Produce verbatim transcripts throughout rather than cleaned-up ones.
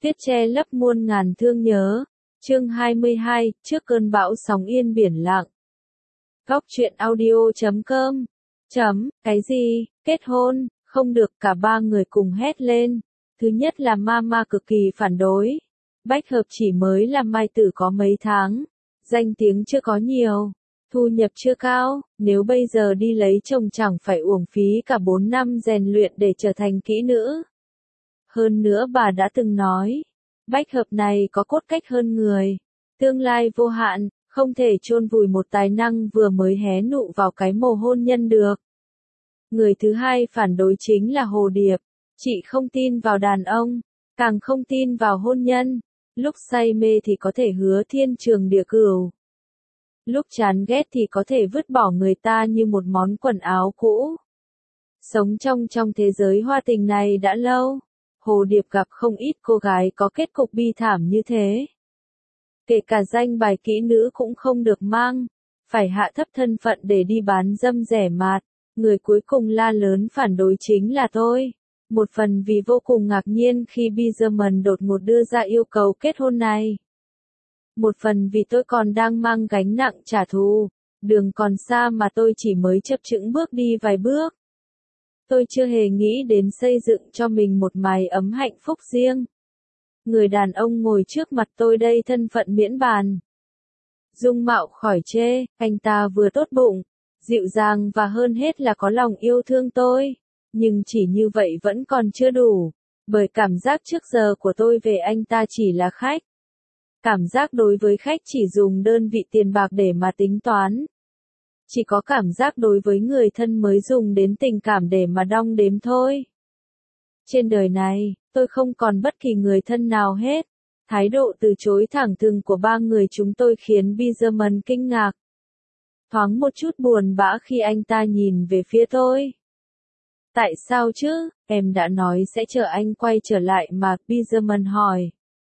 Tuyết che lấp muôn ngàn thương nhớ. Chương hai mươi hai, trước cơn bão sóng yên biển lặng. Góc truyện audio chấm com. Chấm, cái gì, kết hôn, không được, cả ba người cùng hét lên. Thứ nhất là Mama cực kỳ phản đối. Bách Hợp chỉ mới làm mai tử có mấy tháng. Danh tiếng chưa có nhiều. Thu nhập chưa cao, nếu bây giờ đi lấy chồng chẳng phải uổng phí cả bốn năm rèn luyện để trở thành kỹ nữ. Hơn nữa bà đã từng nói, Bách Hợp này có cốt cách hơn người. Tương lai vô hạn, không thể chôn vùi một tài năng vừa mới hé nụ vào cái mồ hôn nhân được. Người thứ hai phản đối chính là Hồ Điệp. Chị không tin vào đàn ông, càng không tin vào hôn nhân. Lúc say mê thì có thể hứa thiên trường địa cửu. Lúc chán ghét thì có thể vứt bỏ người ta như một món quần áo cũ. Sống trong trong thế giới hoa tình này đã lâu, Hồ Điệp gặp không ít cô gái có kết cục bi thảm như thế. Kể cả danh bài kỹ nữ cũng không được mang, phải hạ thấp thân phận để đi bán dâm rẻ mạt. Người cuối cùng la lớn phản đối chính là tôi. Một phần vì vô cùng ngạc nhiên khi Biserman đột ngột đưa ra yêu cầu kết hôn này. Một phần vì tôi còn đang mang gánh nặng trả thù. Đường còn xa mà tôi chỉ mới chập chững bước đi vài bước. Tôi chưa hề nghĩ đến xây dựng cho mình một mái ấm hạnh phúc riêng. Người đàn ông ngồi trước mặt tôi đây thân phận miễn bàn. Dung mạo khỏi chê, anh ta vừa tốt bụng, dịu dàng và hơn hết là có lòng yêu thương tôi. Nhưng chỉ như vậy vẫn còn chưa đủ, bởi cảm giác trước giờ của tôi về anh ta chỉ là khách. Cảm giác đối với khách chỉ dùng đơn vị tiền bạc để mà tính toán. Chỉ có cảm giác đối với người thân mới dùng đến tình cảm để mà đong đếm thôi. Trên đời này, tôi không còn bất kỳ người thân nào hết. Thái độ từ chối thẳng thừng của ba người chúng tôi khiến Biserman kinh ngạc. Thoáng một chút buồn bã khi anh ta nhìn về phía tôi. Tại sao chứ, em đã nói sẽ chờ anh quay trở lại mà, Biserman hỏi.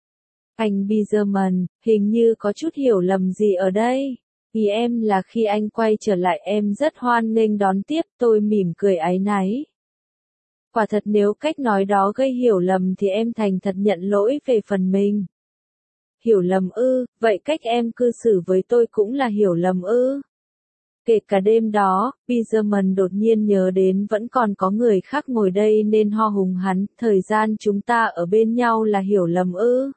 Anh Biserman, hình như có chút hiểu lầm gì ở đây. Ý em là khi anh quay trở lại em rất hoan nghênh đón tiếp, tôi mỉm cười áy náy. Quả thật nếu cách nói đó gây hiểu lầm thì em thành thật nhận lỗi về phần mình. Hiểu lầm ư, vậy cách em cư xử với tôi cũng là hiểu lầm ư. Kể cả đêm đó, Biserman đột nhiên nhớ đến vẫn còn có người khác ngồi đây nên ho hùng hắn, thời gian chúng ta ở bên nhau là hiểu lầm ư.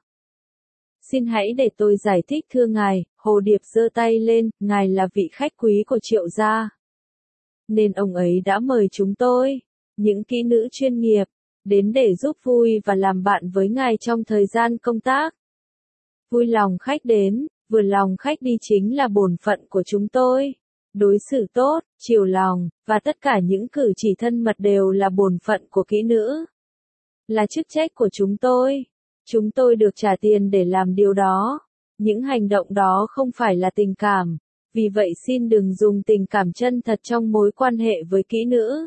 Xin hãy để tôi giải thích thưa ngài, Hồ Điệp giơ tay lên, ngài là vị khách quý của Triệu gia. Nên ông ấy đã mời chúng tôi, những kỹ nữ chuyên nghiệp, đến để giúp vui và làm bạn với ngài trong thời gian công tác. Vui lòng khách đến, vừa lòng khách đi chính là bổn phận của chúng tôi. Đối xử tốt, chiều lòng, và tất cả những cử chỉ thân mật đều là bổn phận của kỹ nữ. Là chức trách của chúng tôi. Chúng tôi được trả tiền để làm điều đó. Những hành động đó không phải là tình cảm. Vì vậy xin đừng dùng tình cảm chân thật trong mối quan hệ với kỹ nữ.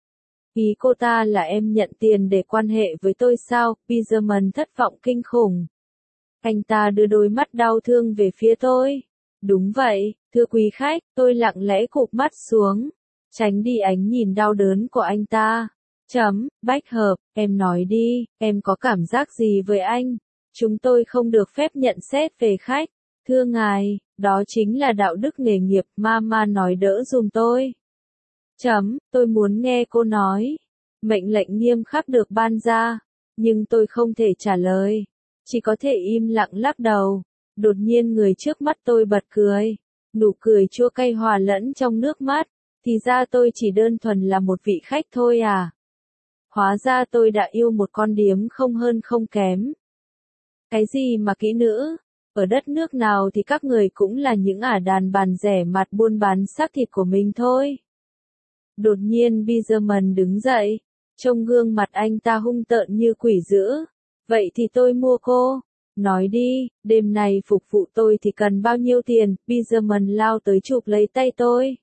Ý cô ta là em nhận tiền để quan hệ với tôi sao? Biserman thất vọng kinh khủng. Anh ta đưa đôi mắt đau thương về phía tôi. Đúng vậy, thưa quý khách, tôi lặng lẽ cụp mắt xuống, tránh đi ánh nhìn đau đớn của anh ta. Chấm, Bách Hợp, em nói đi, em có cảm giác gì với anh? Chúng tôi không được phép nhận xét về khách. Thưa ngài, đó chính là đạo đức nghề nghiệp, Mama nói đỡ dùm tôi. Chấm, tôi muốn nghe cô nói. Mệnh lệnh nghiêm khắc được ban ra, nhưng tôi không thể trả lời. Chỉ có thể im lặng lắc đầu. Đột nhiên người trước mắt tôi bật cười. Nụ cười chua cay hòa lẫn trong nước mắt. Thì ra tôi chỉ đơn thuần là một vị khách thôi à. Hóa ra tôi đã yêu một con điếm không hơn không kém. Cái gì mà kỹ nữ? Ở đất nước nào thì các người cũng là những ả đàn bàn rẻ mạt buôn bán xác thịt của mình thôi. Đột nhiên Biserman đứng dậy. Trông gương mặt anh ta hung tợn như quỷ dữ. Vậy thì tôi mua cô. Nói đi, đêm này phục vụ tôi thì cần bao nhiêu tiền? Biserman lao tới chụp lấy tay tôi.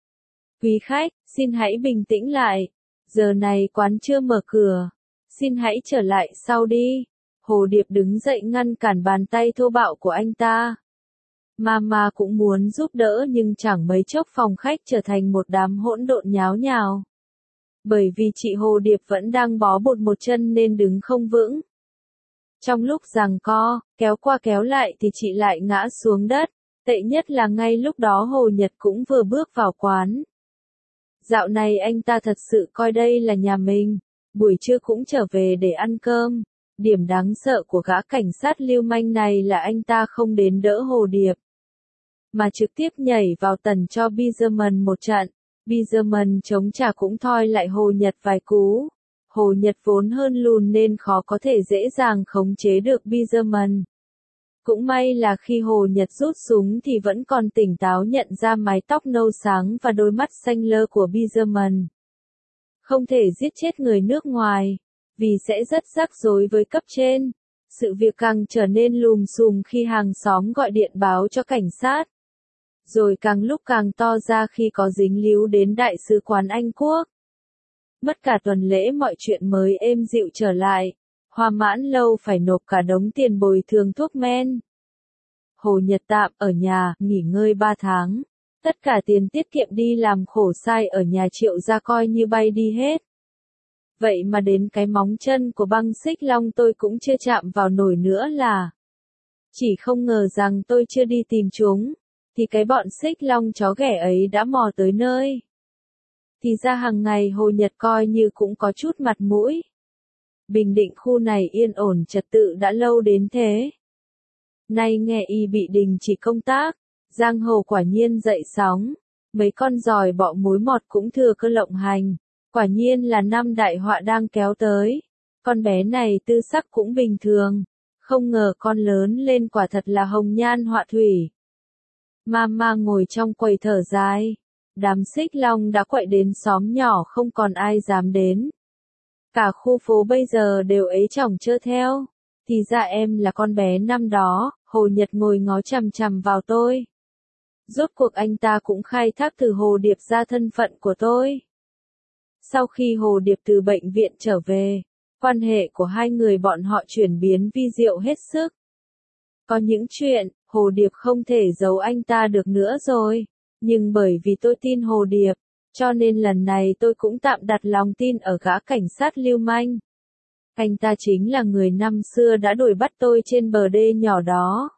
Quý khách, xin hãy bình tĩnh lại. Giờ này quán chưa mở cửa. Xin hãy trở lại sau đi. Hồ Điệp đứng dậy ngăn cản bàn tay thô bạo của anh ta. Mama cũng muốn giúp đỡ nhưng chẳng mấy chốc phòng khách trở thành một đám hỗn độn nháo nhào. Bởi vì chị Hồ Điệp vẫn đang bó bột một chân nên đứng không vững. Trong lúc giằng co, kéo qua kéo lại thì chị lại ngã xuống đất. Tệ nhất là ngay lúc đó Hồ Nhật cũng vừa bước vào quán. Dạo này anh ta thật sự coi đây là nhà mình. Buổi trưa cũng trở về để ăn cơm. Điểm đáng sợ của gã cảnh sát lưu manh này là anh ta không đến đỡ Hồ Điệp, mà trực tiếp nhảy vào tần cho Biserman một trận. Biserman chống trả cũng thoi lại Hồ Nhật vài cú. Hồ Nhật vốn hơn lùn nên khó có thể dễ dàng khống chế được Biserman. Cũng may là khi Hồ Nhật rút súng thì vẫn còn tỉnh táo nhận ra mái tóc nâu sáng và đôi mắt xanh lơ của Biserman. Không thể giết chết người nước ngoài, vì sẽ rất rắc rối với cấp trên. Sự việc càng trở nên lùm xùm khi hàng xóm gọi điện báo cho cảnh sát. Rồi càng lúc càng to ra khi có dính líu đến Đại sứ quán Anh Quốc. Mất cả tuần lễ mọi chuyện mới êm dịu trở lại. Hoa Mãn Lâu phải nộp cả đống tiền bồi thường thuốc men. Hồ Nhật tạm ở nhà, nghỉ ngơi ba tháng. Tất cả tiền tiết kiệm đi làm khổ sai ở nhà Triệu ra coi như bay đi hết. Vậy mà đến cái móng chân của băng xích long tôi cũng chưa chạm vào nổi nữa là. Chỉ không ngờ rằng tôi chưa đi tìm chúng, thì cái bọn xích long chó ghẻ ấy đã mò tới nơi. Thì ra hàng ngày Hồ Nhật coi như cũng có chút mặt mũi. Bình Định khu này yên ổn trật tự đã lâu đến thế. Nay nghe y bị đình chỉ công tác, giang hồ quả nhiên dậy sóng. Mấy con giòi bọ mối mọt cũng thừa cơ lộng hành. Quả nhiên là năm đại họa đang kéo tới. Con bé này tư sắc cũng bình thường. Không ngờ con lớn lên quả thật là hồng nhan họa thủy. Mama ngồi trong quầy thở dài. Đám xích long đã quậy đến xóm nhỏ không còn ai dám đến. Cả khu phố bây giờ đều ế chỏng chơ theo. Thì ra em là con bé năm đó. Hồ Nhật ngồi ngó chằm chằm vào tôi. Rốt cuộc anh ta cũng khai thác từ Hồ Điệp ra thân phận của tôi. Sau khi Hồ Điệp từ bệnh viện trở về, quan hệ của hai người bọn họ chuyển biến vi diệu hết sức. Có những chuyện, Hồ Điệp không thể giấu anh ta được nữa rồi. Nhưng bởi vì tôi tin Hồ Điệp, cho nên lần này tôi cũng tạm đặt lòng tin ở gã cảnh sát lưu manh. Anh ta chính là người năm xưa đã đuổi bắt tôi trên bờ đê nhỏ đó.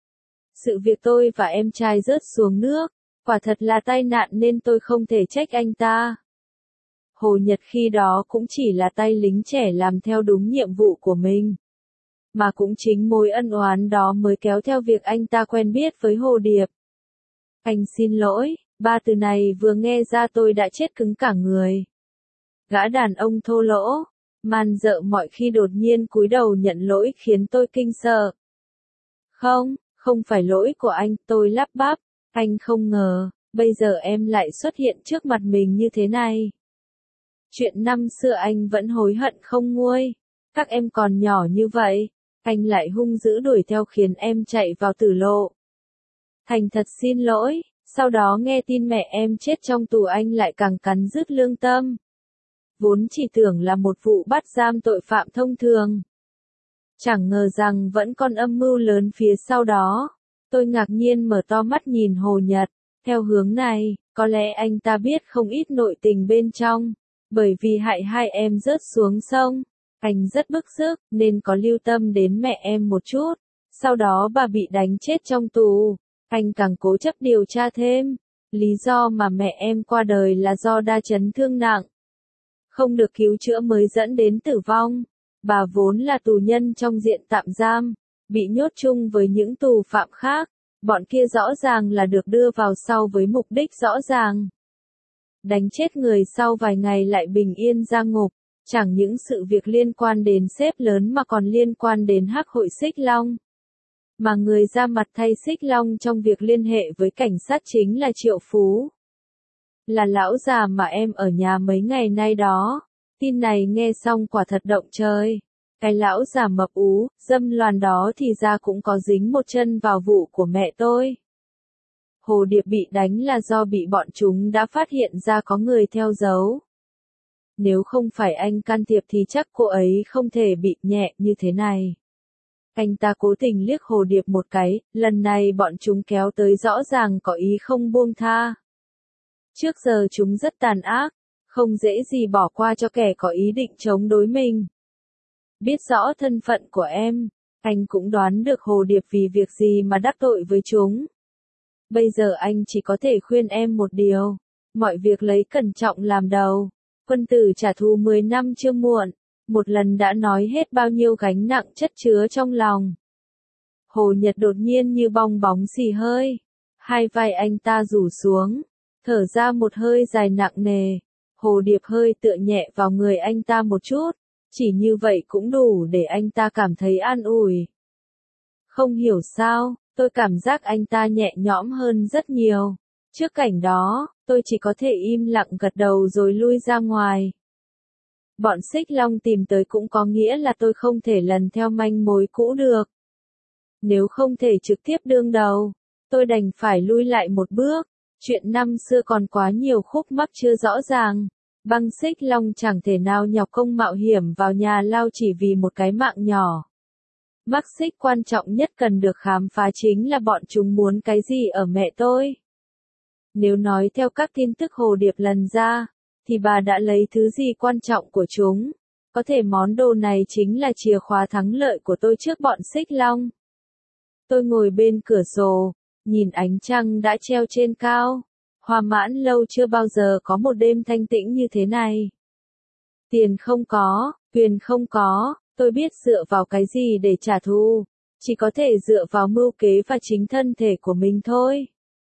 Sự việc tôi và em trai rớt xuống nước, quả thật là tai nạn nên tôi không thể trách anh ta. Hồ Nhật khi đó cũng chỉ là tay lính trẻ làm theo đúng nhiệm vụ của mình. Mà cũng chính mối ân oán đó mới kéo theo việc anh ta quen biết với Hồ Điệp. Anh xin lỗi, ba từ này vừa nghe ra tôi đã chết cứng cả người. Gã đàn ông thô lỗ, man dợ mọi khi đột nhiên cúi đầu nhận lỗi khiến tôi kinh sợ. Không, không phải lỗi của anh, tôi lắp bắp, anh không ngờ, bây giờ em lại xuất hiện trước mặt mình như thế này. Chuyện năm xưa anh vẫn hối hận không nguôi, các em còn nhỏ như vậy, anh lại hung dữ đuổi theo khiến em chạy vào tử lộ. Thành thật xin lỗi, sau đó nghe tin mẹ em chết trong tù anh lại càng cắn rứt lương tâm. Vốn chỉ tưởng là một vụ bắt giam tội phạm thông thường. Chẳng ngờ rằng vẫn còn âm mưu lớn phía sau đó. Tôi ngạc nhiên mở to mắt nhìn Hồ Nhật, theo hướng này, có lẽ anh ta biết không ít nội tình bên trong. Bởi vì hại hai em rớt xuống sông, anh rất bức xúc nên có lưu tâm đến mẹ em một chút. Sau đó bà bị đánh chết trong tù, anh càng cố chấp điều tra thêm. Lý do mà mẹ em qua đời là do đa chấn thương nặng, không được cứu chữa mới dẫn đến tử vong. Bà vốn là tù nhân trong diện tạm giam, bị nhốt chung với những tù phạm khác. Bọn kia rõ ràng là được đưa vào sau với mục đích rõ ràng. Đánh chết người sau vài ngày lại bình yên ra ngục. Chẳng những sự việc liên quan đến sếp lớn mà còn liên quan đến hắc hội Xích Long. Mà người ra mặt thay Xích Long trong việc liên hệ với cảnh sát chính là Triệu Phú. Là lão già mà em ở nhà mấy ngày nay đó. Tin này nghe xong quả thật động trời. Cái lão già mập ú, dâm loàn đó thì ra cũng có dính một chân vào vụ của mẹ tôi. Hồ Điệp bị đánh là do bị bọn chúng đã phát hiện ra có người theo dấu. Nếu không phải anh can thiệp thì chắc cô ấy không thể bị nhẹ như thế này. Anh ta cố tình liếc Hồ Điệp một cái, lần này bọn chúng kéo tới rõ ràng có ý không buông tha. Trước giờ chúng rất tàn ác, không dễ gì bỏ qua cho kẻ có ý định chống đối mình. Biết rõ thân phận của em, Anh cũng đoán được Hồ Điệp vì việc gì mà đắc tội với chúng. Bây giờ anh chỉ có thể khuyên em một điều. Mọi việc lấy cẩn trọng làm đầu. Quân tử trả thù mười năm chưa muộn. Một lần đã nói hết bao nhiêu gánh nặng chất chứa trong lòng. Hồ Nhật đột nhiên như bong bóng xì hơi. Hai vai anh ta rủ xuống. Thở ra một hơi dài nặng nề. Hồ Điệp hơi tựa nhẹ vào người anh ta một chút. Chỉ như vậy cũng đủ để anh ta cảm thấy an ủi. Không hiểu sao, tôi cảm giác anh ta nhẹ nhõm hơn rất nhiều. Trước cảnh đó, tôi chỉ có thể im lặng gật đầu rồi lui ra ngoài. Bọn Xích Long tìm tới cũng có nghĩa là tôi không thể lần theo manh mối cũ được. Nếu không thể trực tiếp đương đầu, tôi đành phải lui lại một bước. Chuyện năm xưa còn quá nhiều khúc mắc chưa rõ ràng. Băng Xích Long chẳng thể nào nhọc công mạo hiểm vào nhà lao chỉ vì một cái mạng nhỏ. Mắc xích quan trọng nhất cần được khám phá chính là bọn chúng muốn cái gì ở mẹ tôi. Nếu nói theo các tin tức Hồ Điệp lần ra, thì bà đã lấy thứ gì quan trọng của chúng. Có thể món đồ này chính là chìa khóa thắng lợi của tôi trước bọn Xích Long. Tôi ngồi bên cửa sổ, nhìn ánh trăng đã treo trên cao. Hoa Mãn Lâu chưa bao giờ có một đêm thanh tĩnh như thế này. Tiền không có, quyền không có, tôi biết dựa vào cái gì để trả thù. Chỉ có thể dựa vào mưu kế và chính thân thể của mình thôi.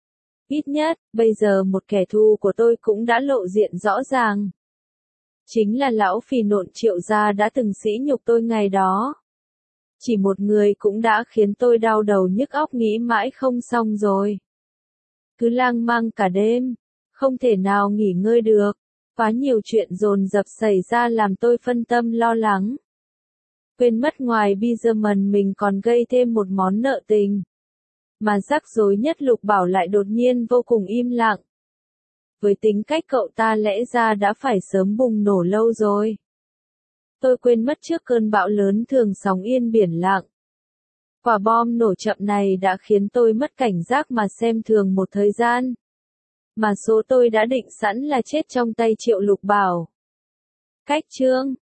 Ít nhất, bây giờ một kẻ thù của tôi cũng đã lộ diện rõ ràng. Chính là lão phì nộn Triệu gia đã từng sỉ nhục tôi ngày đó. Chỉ một người cũng đã khiến tôi đau đầu nhức óc nghĩ mãi không xong rồi. Cứ lang mang cả đêm, không thể nào nghỉ ngơi được. Quá nhiều chuyện dồn dập xảy ra làm tôi phân tâm lo lắng. Quên mất ngoài Bizerman mình còn gây thêm một món nợ tình. Mà rắc rối nhất Lục Bảo lại đột nhiên vô cùng im lặng. Với tính cách cậu ta lẽ ra đã phải sớm bùng nổ lâu rồi. Tôi quên mất trước cơn bão lớn thường sóng yên biển lặng. Quả bom nổ chậm này đã khiến tôi mất cảnh giác mà xem thường một thời gian. Mà số tôi đã định sẵn là chết trong tay Triệu Lục Bảo. Cách chương